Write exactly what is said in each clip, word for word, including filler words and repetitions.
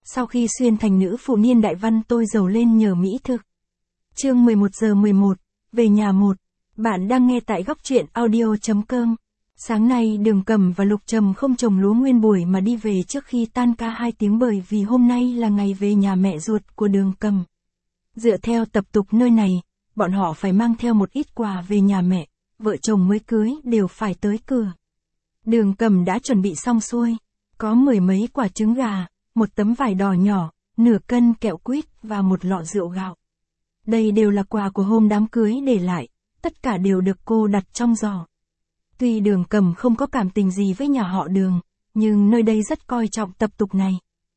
Sau khi xuyên thành nữ phụ niên đại văn tôi giàu lên nhờ mỹ thực. Chương mười một giờ mười một, về nhà một. Bạn đang nghe tại góc truyện audio chấm com. Sáng nay Đường Cầm và Lục Trầm không trồng lúa nguyên buổi mà đi về trước khi tan ca hai tiếng bởi vì hôm nay là ngày về nhà mẹ ruột của Đường Cầm. Dựa theo tập tục nơi này, bọn họ phải mang theo một ít quà về nhà mẹ, vợ chồng mới cưới đều phải tới cửa. Đường Cầm đã chuẩn bị xong xuôi, có mười mấy quả trứng gà, một tấm vải đỏ nhỏ, nửa cân kẹo quýt và một lọ rượu gạo. Đây đều là quà của hôm đám cưới để lại, tất cả đều được cô đặt trong giỏ. Tuy Đường Cầm không có cảm tình gì với nhà họ Đường, nhưng nơi đây rất coi trọng tập tục này.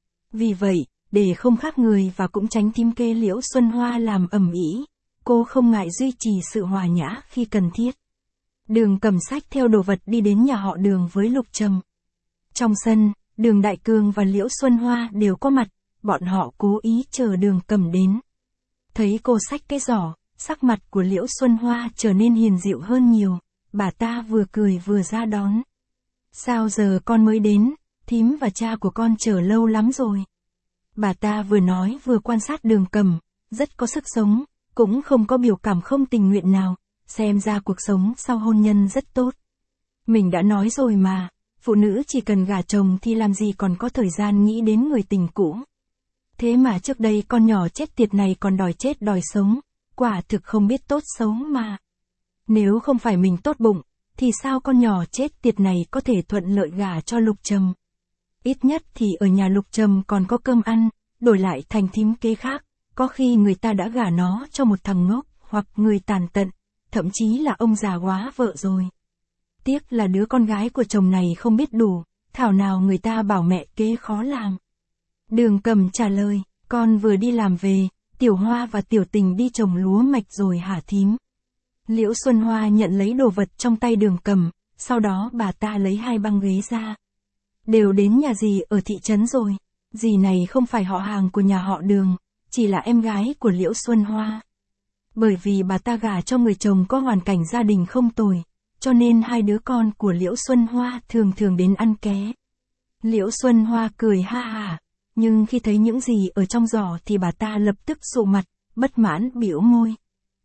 Vì vậy, để không khác người và cũng tránh thím kê Liễu Xuân Hoa làm ầm ĩ, cô không ngại duy trì sự hòa nhã khi cần thiết. Đường Cầm xách theo đồ vật đi đến nhà họ Đường với Lục Trầm. Trong sân, Đường Đại Cương và Liễu Xuân Hoa đều có mặt, bọn họ cố ý chờ Đường Cầm đến. Thấy cô xách cái giỏ, sắc mặt của Liễu Xuân Hoa trở nên hiền dịu hơn nhiều, bà ta vừa cười vừa ra đón. Sao giờ con mới đến, thím và cha của con chờ lâu lắm rồi. Bà ta vừa nói vừa quan sát Đường Cầm, rất có sức sống, cũng không có biểu cảm không tình nguyện nào, xem ra cuộc sống sau hôn nhân rất tốt. Mình đã nói rồi mà, phụ nữ chỉ cần gả chồng thì làm gì còn có thời gian nghĩ đến người tình cũ. Thế mà trước đây con nhỏ chết tiệt này còn đòi chết đòi sống, quả thực không biết tốt xấu mà. Nếu không phải mình tốt bụng, thì sao con nhỏ chết tiệt này có thể thuận lợi gả cho Lục Trầm. Ít nhất thì ở nhà Lục Trầm còn có cơm ăn, đổi lại thành thím kế khác, có khi người ta đã gả nó cho một thằng ngốc, hoặc người tàn tận, thậm chí là ông già quá vợ rồi. Tiếc là đứa con gái của chồng này không biết đủ, thảo nào người ta bảo mẹ kế khó làm. Đường Cầm trả lời, con vừa đi làm về, Tiểu Hoa và Tiểu Tình đi trồng lúa mạch rồi hả thím. Liễu Xuân Hoa nhận lấy đồ vật trong tay Đường Cầm, sau đó bà ta lấy hai băng ghế ra. Đều đến nhà dì ở thị trấn rồi, dì này không phải họ hàng của nhà họ Đường, chỉ là em gái của Liễu Xuân Hoa. Bởi vì bà ta gả cho người chồng có hoàn cảnh gia đình không tồi, cho nên hai đứa con của Liễu Xuân Hoa thường thường đến ăn ké. Liễu Xuân Hoa cười ha hả, nhưng khi thấy những gì ở trong giỏ thì bà ta lập tức sụ mặt, bất mãn bĩu môi.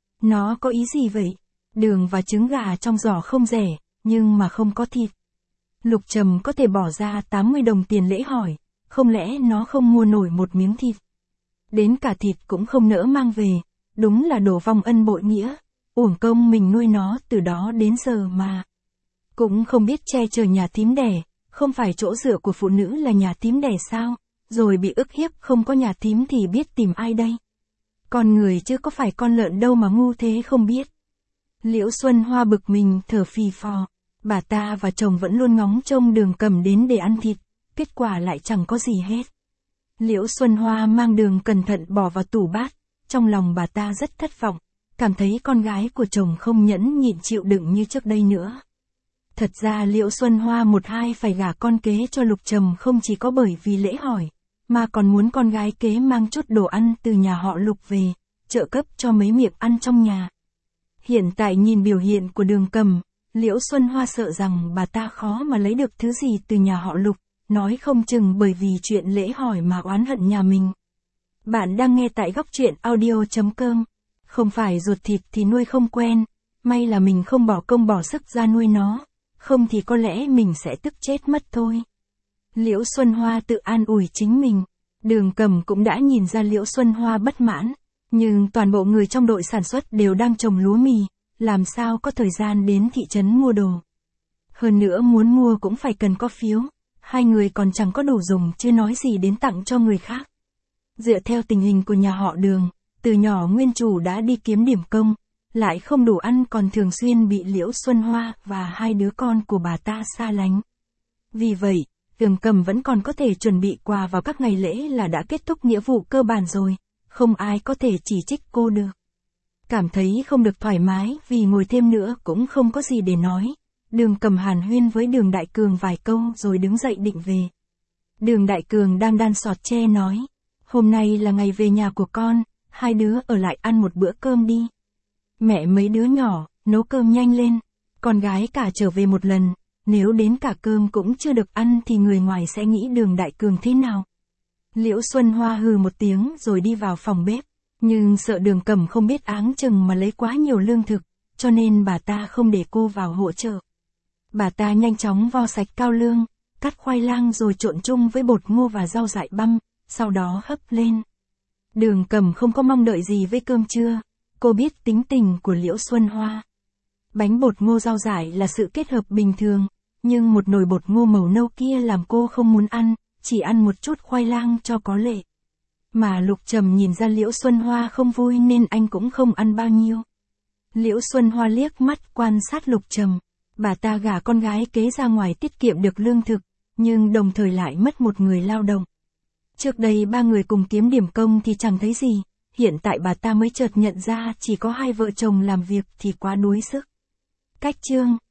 Nó có ý gì vậy? Đường và trứng gà trong giỏ không rẻ, nhưng mà không có thịt. Lục Trầm có thể bỏ ra tám mươi đồng tiền lễ hỏi, không lẽ nó không mua nổi một miếng thịt? Đến cả thịt cũng không nỡ mang về, đúng là đổ vong ân bội nghĩa, uổng công mình nuôi nó từ đó đến giờ mà. Cũng không biết che chở nhà thím đẻ, không phải chỗ dựa của phụ nữ là nhà thím đẻ sao, rồi bị ức hiếp không có nhà thím thì biết tìm ai đây? Con người chứ có phải con lợn đâu mà ngu thế không biết. Liễu Xuân Hoa bực mình thở phì phò, bà ta và chồng vẫn luôn ngóng trông Đường Cầm đến để ăn thịt, kết quả lại chẳng có gì hết. Liễu Xuân Hoa mang đường cẩn thận bỏ vào tủ bát, trong lòng bà ta rất thất vọng, cảm thấy con gái của chồng không nhẫn nhịn chịu đựng như trước đây nữa. Thật ra Liễu Xuân Hoa một hai phải gả con kế cho Lục Trầm không chỉ có bởi vì lễ hỏi, mà còn muốn con gái kế mang chút đồ ăn từ nhà họ Lục về, trợ cấp cho mấy miệng ăn trong nhà. Hiện tại nhìn biểu hiện của Đường Cầm, Liễu Xuân Hoa sợ rằng bà ta khó mà lấy được thứ gì từ nhà họ Lục, nói không chừng bởi vì chuyện lễ hỏi mà oán hận nhà mình. Bạn đang nghe tại góc truyện audio chấm com. Không phải ruột thịt thì nuôi không quen, may là mình không bỏ công bỏ sức ra nuôi nó, không thì có lẽ mình sẽ tức chết mất thôi. Liễu Xuân Hoa tự an ủi chính mình. Đường Cầm cũng đã nhìn ra Liễu Xuân Hoa bất mãn, nhưng toàn bộ người trong đội sản xuất đều đang trồng lúa mì, làm sao có thời gian đến thị trấn mua đồ. Hơn nữa muốn mua cũng phải cần có phiếu, hai người còn chẳng có đủ dùng chứ nói gì đến tặng cho người khác. Dựa theo tình hình của nhà họ Đường, từ nhỏ nguyên chủ đã đi kiếm điểm công, lại không đủ ăn còn thường xuyên bị Liễu Xuân Hoa và hai đứa con của bà ta xa lánh. Vì vậy, Đường Cầm vẫn còn có thể chuẩn bị quà vào các ngày lễ là đã kết thúc nghĩa vụ cơ bản rồi, không ai có thể chỉ trích cô được. Cảm thấy không được thoải mái vì ngồi thêm nữa cũng không có gì để nói, Đường Cầm hàn huyên với Đường Đại Cường vài câu rồi đứng dậy định về. Đường Đại Cường đang đan sọt tre nói, hôm nay là ngày về nhà của con, hai đứa ở lại ăn một bữa cơm đi. Mẹ mấy đứa nhỏ, nấu cơm nhanh lên, con gái cả trở về một lần, nếu đến cả cơm cũng chưa được ăn thì người ngoài sẽ nghĩ Đường Đại Cường thế nào. Liễu Xuân Hoa hừ một tiếng rồi đi vào phòng bếp, nhưng sợ Đường Cẩm không biết áng chừng mà lấy quá nhiều lương thực, cho nên bà ta không để cô vào hỗ trợ. Bà ta nhanh chóng vo sạch cao lương, cắt khoai lang rồi trộn chung với bột ngô và rau dại băm, sau đó hấp lên. Đường Cẩm không có mong đợi gì với cơm trưa, cô biết tính tình của Liễu Xuân Hoa. Bánh bột ngô rau dại là sự kết hợp bình thường, nhưng một nồi bột ngô màu nâu kia làm cô không muốn ăn, chỉ ăn một chút khoai lang cho có lệ. Mà Lục Trầm nhìn ra Liễu Xuân Hoa không vui nên anh cũng không ăn bao nhiêu. Liễu Xuân Hoa liếc mắt quan sát Lục Trầm, bà ta gả con gái kế ra ngoài tiết kiệm được lương thực, nhưng đồng thời lại mất một người lao động. Trước đây ba người cùng kiếm điểm công thì chẳng thấy gì, hiện tại bà ta mới chợt nhận ra chỉ có hai vợ chồng làm việc thì quá đuối sức. Cách chương